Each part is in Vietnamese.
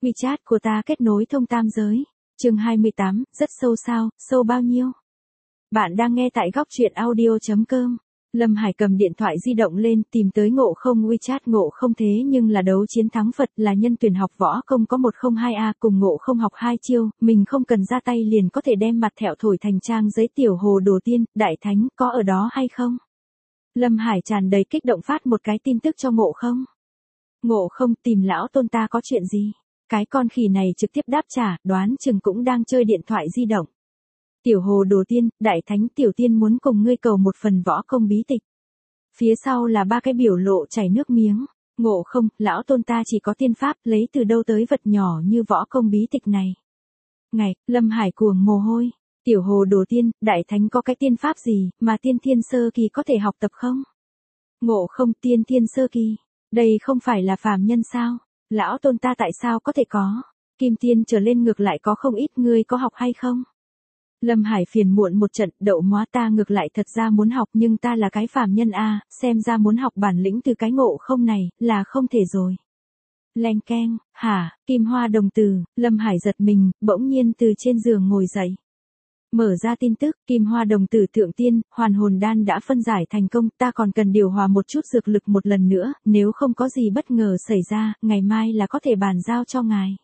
WeChat của ta kết nối thông tam giới. Chương 28, rất sâu sao, sâu bao nhiêu? Bạn đang nghe tại góc truyện audio.com. Lâm Hải cầm điện thoại di động lên, tìm tới Ngộ Không WeChat. Ngộ Không thế nhưng là đấu chiến thắng Phật, là nhân tuyển học võ công có 102A, cùng Ngộ Không học 2 chiêu, mình không cần ra tay liền có thể đem mặt thẹo thổi thành trang giấy. Tiểu Hồ Đồ Tiên, Đại Thánh, có ở đó hay không? Lâm Hải tràn đầy kích động phát một cái tin tức cho Ngộ Không. Ngộ Không, tìm lão tôn ta có chuyện gì? Cái con khỉ này trực tiếp đáp trả, đoán chừng cũng đang chơi điện thoại di động. Tiểu Hồ Đồ Tiên, Đại Thánh, tiểu tiên muốn cùng ngươi cầu một phần võ công bí tịch. Phía sau là 3 cái biểu lộ chảy nước miếng. Ngộ Không, lão tôn ta chỉ có tiên pháp, lấy từ đâu tới vật nhỏ như võ công bí tịch này? Ngày, Lâm Hải cuồng mồ hôi. Tiểu Hồ Đồ Tiên, Đại Thánh có cái tiên pháp gì mà tiên thiên sơ kỳ có thể học tập không? Ngộ Không, tiên thiên sơ kỳ. Đây không phải là phàm nhân sao? Lão tôn ta tại sao có thể có? Kim tiên trở lên ngược lại có không ít, ngươi có học hay không? Lâm Hải phiền muộn một trận, đậu móa ta ngược lại thật ra muốn học, nhưng ta là cái phàm nhân a, xem ra muốn học bản lĩnh từ cái Ngộ Không này là không thể rồi. Leng keng, hả, Kim Hoa đồng tử. Lâm Hải giật mình, bỗng nhiên từ trên giường ngồi dậy. Mở ra tin tức, Kim Hoa đồng tử thượng tiên, hoàn hồn đan đã phân giải thành công, ta còn cần điều hòa một chút dược lực một lần nữa, nếu không có gì bất ngờ xảy ra, ngày mai là có thể bàn giao cho ngài.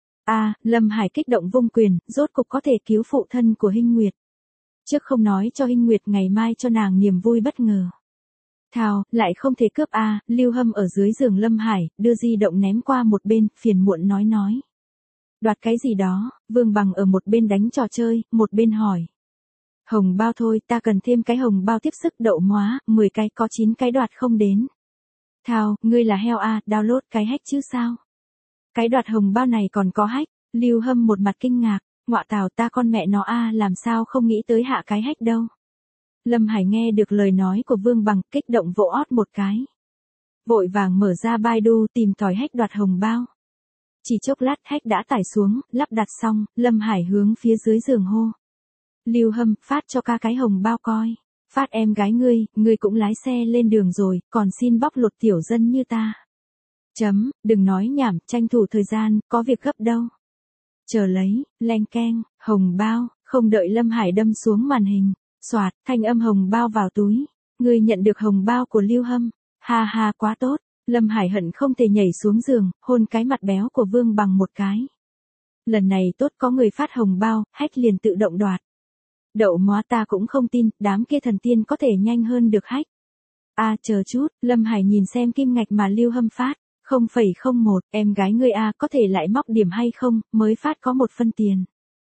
Lâm Hải kích động vung quyền, rốt cục có thể cứu phụ thân của Hinh Nguyệt. Trước không nói cho Hinh Nguyệt, ngày mai cho nàng niềm vui bất ngờ. Thào, lại không thể cướp Lưu Hâm ở dưới giường Lâm Hải, đưa di động ném qua một bên, phiền muộn nói. Đoạt cái gì đó? Vương Bằng ở một bên đánh trò chơi, một bên hỏi. Hồng bao thôi, ta cần thêm cái hồng bao tiếp sức. Đậu móa, 10 cái có 9 cái đoạt không đến. Thào, ngươi là heo download cái hack chứ sao? Cái đoạt hồng bao này còn có hack. Lưu Hâm một mặt kinh ngạc, ngọa tào, ta con mẹ nó làm sao không nghĩ tới hạ cái hack đâu. Lâm Hải nghe được lời nói của Vương Bằng, kích động vỗ ót một cái. Vội vàng mở ra Baidu tìm tòi hack đoạt hồng bao. Chỉ chốc lát hack đã tải xuống, lắp đặt xong, Lâm Hải hướng phía dưới giường hô. Lưu Hâm, phát cho ca cái hồng bao coi. Phát em gái ngươi cũng lái xe lên đường rồi, còn xin bóc lột tiểu dân như ta. Đừng nói nhảm, tranh thủ thời gian, có việc gấp đâu. Chờ lấy, leng keng, hồng bao, không đợi Lâm Hải đâm xuống màn hình. Soạt, thanh âm hồng bao vào túi. Ngươi nhận được hồng bao của Lưu Hâm. Ha ha, quá tốt. Lâm Hải hận không thể nhảy xuống giường, hôn cái mặt béo của Vương Bằng một cái. Lần này tốt, có người phát hồng bao, hack liền tự động đoạt. Đậu móa, ta cũng không tin, đám kia thần tiên có thể nhanh hơn được hack. Chờ chút, Lâm Hải nhìn xem kim ngạch mà Lưu Hâm phát. 0,01, em gái ngươi có thể lại móc điểm hay không, mới phát có 1 phân tiền.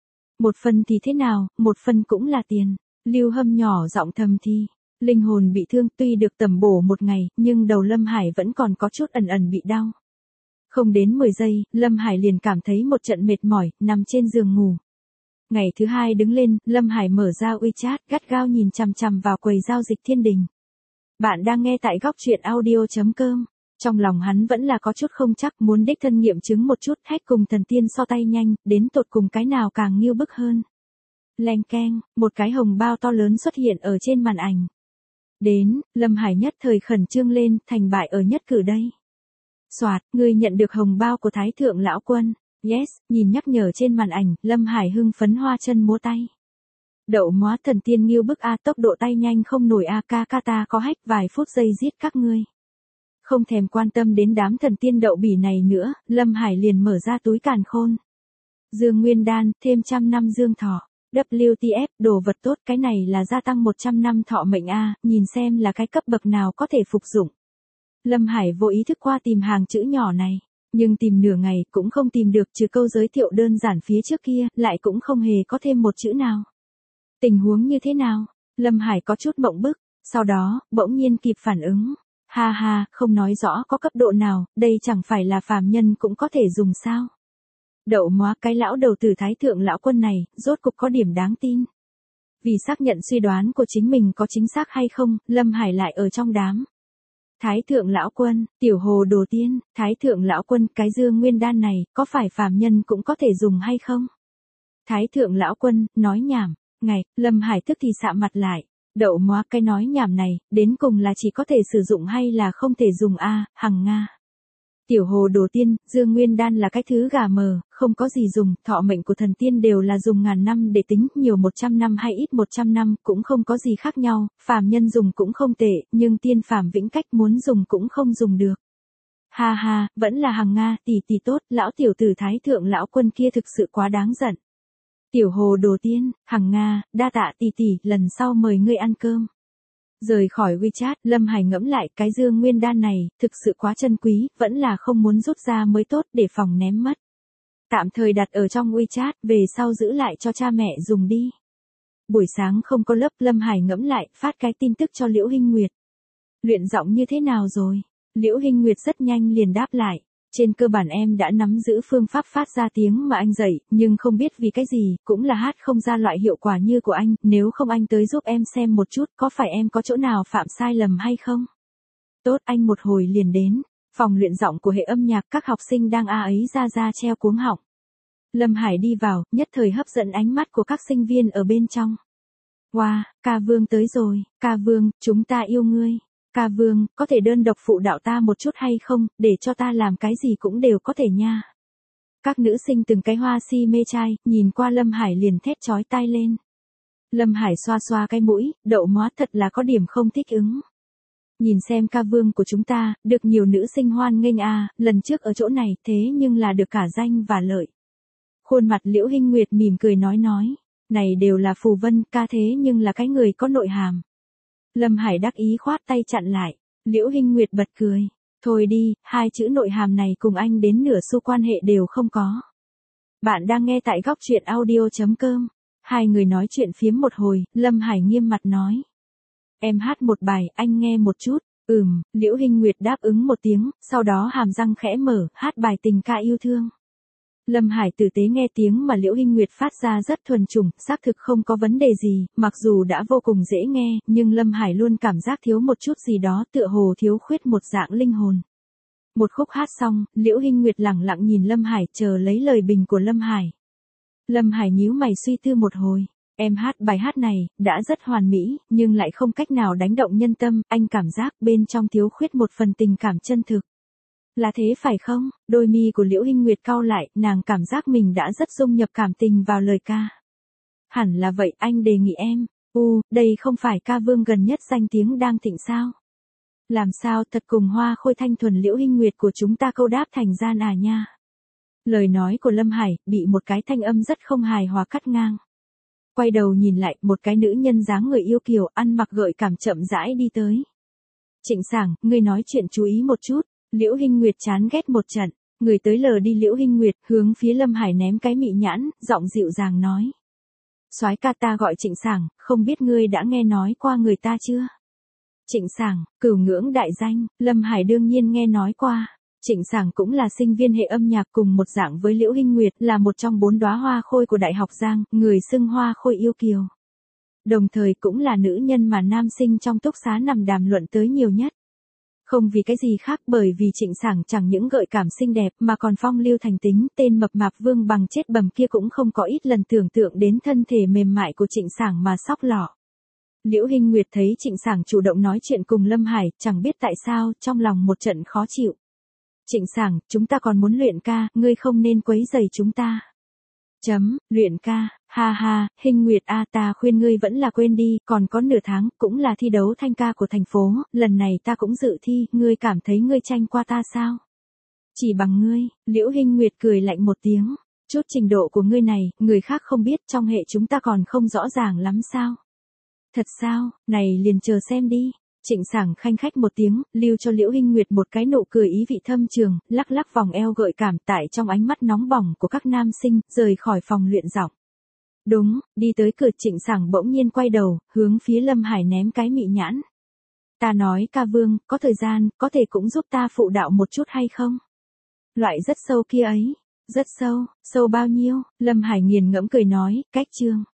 1 phân thì thế nào, 1 phân cũng là tiền. Lưu Hâm nhỏ giọng thầm thì. Linh hồn bị thương, tuy được tẩm bổ 1 ngày, nhưng đầu Lâm Hải vẫn còn có chút ẩn bị đau. Không đến 10 giây, Lâm Hải liền cảm thấy một trận mệt mỏi, nằm trên giường ngủ. Ngày thứ 2 đứng lên, Lâm Hải mở ra WeChat, gắt gao nhìn chằm chằm vào quầy giao dịch Thiên Đình. Bạn đang nghe tại góc truyện audio.com. Trong lòng hắn vẫn là có chút không chắc, muốn đích thân nghiệm chứng một chút, hack cùng thần tiên so tay nhanh, đến tột cùng cái nào càng nghiêu bức hơn. Leng keng, một cái hồng bao to lớn xuất hiện ở trên màn ảnh. Đến, Lâm Hải nhất thời khẩn trương lên, thành bại ở nhất cử đây. Soạt, ngươi nhận được hồng bao của Thái Thượng Lão Quân. Yes, nhìn nhắc nhở trên màn ảnh, Lâm Hải hưng phấn hoa chân múa tay. Đậu móa, thần tiên nghiêu bức tốc độ tay nhanh không nổi ca ta có hack, vài phút giây giết các ngươi. Không thèm quan tâm đến đám thần tiên đậu bỉ này nữa, Lâm Hải liền mở ra túi càn khôn. Dương Nguyên Đan, thêm 100 năm dương thọ. WTF, đồ vật tốt, cái này là gia tăng 100 năm thọ mệnh nhìn xem là cái cấp bậc nào có thể phục dụng. Lâm Hải vô ý thức qua tìm hàng chữ nhỏ này, nhưng tìm nửa ngày cũng không tìm được, trừ câu giới thiệu đơn giản phía trước kia, lại cũng không hề có thêm một chữ nào. Tình huống như thế nào? Lâm Hải có chút mộng bức, sau đó, bỗng nhiên kịp phản ứng. Ha ha, không nói rõ có cấp độ nào, đây chẳng phải là phàm nhân cũng có thể dùng sao? Đậu móa, cái lão đầu tử Thái Thượng Lão Quân này, rốt cục có điểm đáng tin. Vì xác nhận suy đoán của chính mình có chính xác hay không, Lâm Hải lại ở trong đám. Thái Thượng Lão Quân, Tiểu Hồ Đồ Tiên, Thái Thượng Lão Quân, cái Dương Nguyên Đan này, có phải phàm nhân cũng có thể dùng hay không? Thái Thượng Lão Quân, nói nhảm. Ngày, Lâm Hải tức thì sạm mặt lại. Đậu móa, cái nói nhảm này, đến cùng là chỉ có thể sử dụng hay là không thể dùng hằng Nga. Tiểu hồ đồ tiên, Dương Nguyên Đan là cái thứ gà mờ, không có gì dùng, thọ mệnh của thần tiên đều là dùng ngàn năm để tính, nhiều 100 năm hay ít 100 năm cũng không có gì khác nhau, phàm nhân dùng cũng không tệ, nhưng tiên phàm vĩnh cách muốn dùng cũng không dùng được. Ha ha, vẫn là Hằng Nga, tỷ tỷ tốt, lão tiểu tử thái thượng lão quân kia thực sự quá đáng giận. Tiểu hồ đồ tiên, Hằng Nga, đa tạ tỷ tỷ, lần sau mời ngươi ăn cơm. Rời khỏi WeChat, Lâm Hải ngẫm lại cái Dương Nguyên Đan này, thực sự quá chân quý, vẫn là không muốn rút ra mới tốt để phòng ném mất. Tạm thời đặt ở trong WeChat, về sau giữ lại cho cha mẹ dùng đi. Buổi sáng không có lớp, Lâm Hải ngẫm lại, phát cái tin tức cho Liễu Hinh Nguyệt. Luyện giọng như thế nào rồi? Liễu Hinh Nguyệt rất nhanh liền đáp lại. Trên cơ bản em đã nắm giữ phương pháp phát ra tiếng mà anh dạy, nhưng không biết vì cái gì, cũng là hát không ra loại hiệu quả như của anh, nếu không anh tới giúp em xem một chút, có phải em có chỗ nào phạm sai lầm hay không? Tốt, anh một hồi liền đến. Phòng luyện giọng của hệ âm nhạc, các học sinh đang ấy ra treo cuống họng. Lâm Hải đi vào, nhất thời hấp dẫn ánh mắt của các sinh viên ở bên trong. Wow, ca Vương tới rồi, ca Vương, chúng ta yêu ngươi. Ca Vương, có thể đơn độc phụ đạo ta một chút hay không, để cho ta làm cái gì cũng đều có thể nha. Các nữ sinh từng cái hoa si mê trai, nhìn qua Lâm Hải liền thét chói tai lên. Lâm Hải xoa xoa cái mũi, đậu mót thật là có điểm không thích ứng. Nhìn xem ca Vương của chúng ta, được nhiều nữ sinh hoan nghênh à, lần trước ở chỗ này thế nhưng là được cả danh và lợi. Khuôn mặt Liễu Hinh Nguyệt mỉm cười nói, này đều là phù vân, ca thế nhưng là cái người có nội hàm. Lâm Hải đắc ý khoát tay chặn lại, Liễu Hinh Nguyệt bật cười, thôi đi, hai chữ nội hàm này cùng anh đến nửa xu quan hệ đều không có. Bạn đang nghe tại góc truyện audio.com, hai người nói chuyện phiếm một hồi, Lâm Hải nghiêm mặt nói. Em hát một bài, anh nghe một chút, Liễu Hinh Nguyệt đáp ứng một tiếng, sau đó hàm răng khẽ mở, hát bài tình ca yêu thương. Lâm Hải tử tế nghe tiếng mà Liễu Hinh Nguyệt phát ra rất thuần chủng, xác thực không có vấn đề gì, mặc dù đã vô cùng dễ nghe, nhưng Lâm Hải luôn cảm giác thiếu một chút gì đó, tựa hồ thiếu khuyết một dạng linh hồn. Một khúc hát xong, Liễu Hinh Nguyệt lẳng lặng nhìn Lâm Hải chờ lấy lời bình của Lâm Hải. Lâm Hải nhíu mày suy tư một hồi, em hát bài hát này, đã rất hoàn mỹ, nhưng lại không cách nào đánh động nhân tâm, anh cảm giác bên trong thiếu khuyết một phần tình cảm chân thực. Là thế phải không? Đôi mi của Liễu Hinh Nguyệt cau lại, nàng cảm giác mình đã rất dung nhập cảm tình vào lời ca. Hẳn là vậy, anh đề nghị em. Đây không phải ca Vương gần nhất danh tiếng đang thịnh sao? Làm sao thật cùng hoa khôi thanh thuần Liễu Hinh Nguyệt của chúng ta câu đáp thành gian à nha. Lời nói của Lâm Hải, bị một cái thanh âm rất không hài hòa cắt ngang. Quay đầu nhìn lại, một cái nữ nhân dáng người yêu kiều, ăn mặc gợi cảm chậm rãi đi tới. Trịnh Sảng, ngươi nói chuyện chú ý một chút. Liễu Hinh Nguyệt chán ghét một trận, người tới lờ đi Liễu Hinh Nguyệt, hướng phía Lâm Hải ném cái mị nhãn, giọng dịu dàng nói. Soái ca ta gọi Trịnh Sảng, không biết ngươi đã nghe nói qua người ta chưa? Trịnh Sảng, cửu ngưỡng đại danh, Lâm Hải đương nhiên nghe nói qua. Trịnh Sảng cũng là sinh viên hệ âm nhạc cùng một dạng với Liễu Hinh Nguyệt, là một trong 4 đóa hoa khôi của Đại học Giang, người xưng hoa khôi yêu kiều. Đồng thời cũng là nữ nhân mà nam sinh trong túc xá nằm đàm luận tới nhiều nhất. Không vì cái gì khác, bởi vì Trịnh Sảng chẳng những gợi cảm xinh đẹp mà còn phong lưu thành tính, tên mập mạp Vương Bằng chết bầm kia cũng không có ít lần tưởng tượng đến thân thể mềm mại của Trịnh Sảng mà sóc lọ. Liễu Hinh Nguyệt thấy Trịnh Sảng chủ động nói chuyện cùng Lâm Hải, chẳng biết tại sao, trong lòng một trận khó chịu. Trịnh Sảng, chúng ta còn muốn luyện ca, ngươi không nên quấy rầy chúng ta. Luyện ca, ha ha, Hinh Nguyệt a, ta khuyên ngươi vẫn là quên đi, còn có nửa tháng, cũng là thi đấu thanh ca của thành phố, lần này ta cũng dự thi, ngươi cảm thấy ngươi tranh qua ta sao? Chỉ bằng ngươi, Liễu Hinh Nguyệt cười lạnh một tiếng, chút trình độ của ngươi này, người khác không biết, trong hệ chúng ta còn không rõ ràng lắm sao? Thật sao, này liền chờ xem đi. Trịnh Sảng khanh khách một tiếng, lưu cho Liễu Hinh Nguyệt một cái nụ cười ý vị thâm trường, lắc lắc vòng eo gợi cảm tại trong ánh mắt nóng bỏng của các nam sinh, rời khỏi phòng luyện giọng. Đúng, đi tới cửa Trịnh Sảng bỗng nhiên quay đầu, hướng phía Lâm Hải ném cái mị nhãn. Ta nói ca Vương, có thời gian, có thể cũng giúp ta phụ đạo một chút hay không? Loại rất sâu kia ấy. Rất sâu, sâu bao nhiêu? Lâm Hải nghiền ngẫm cười nói, cách chương.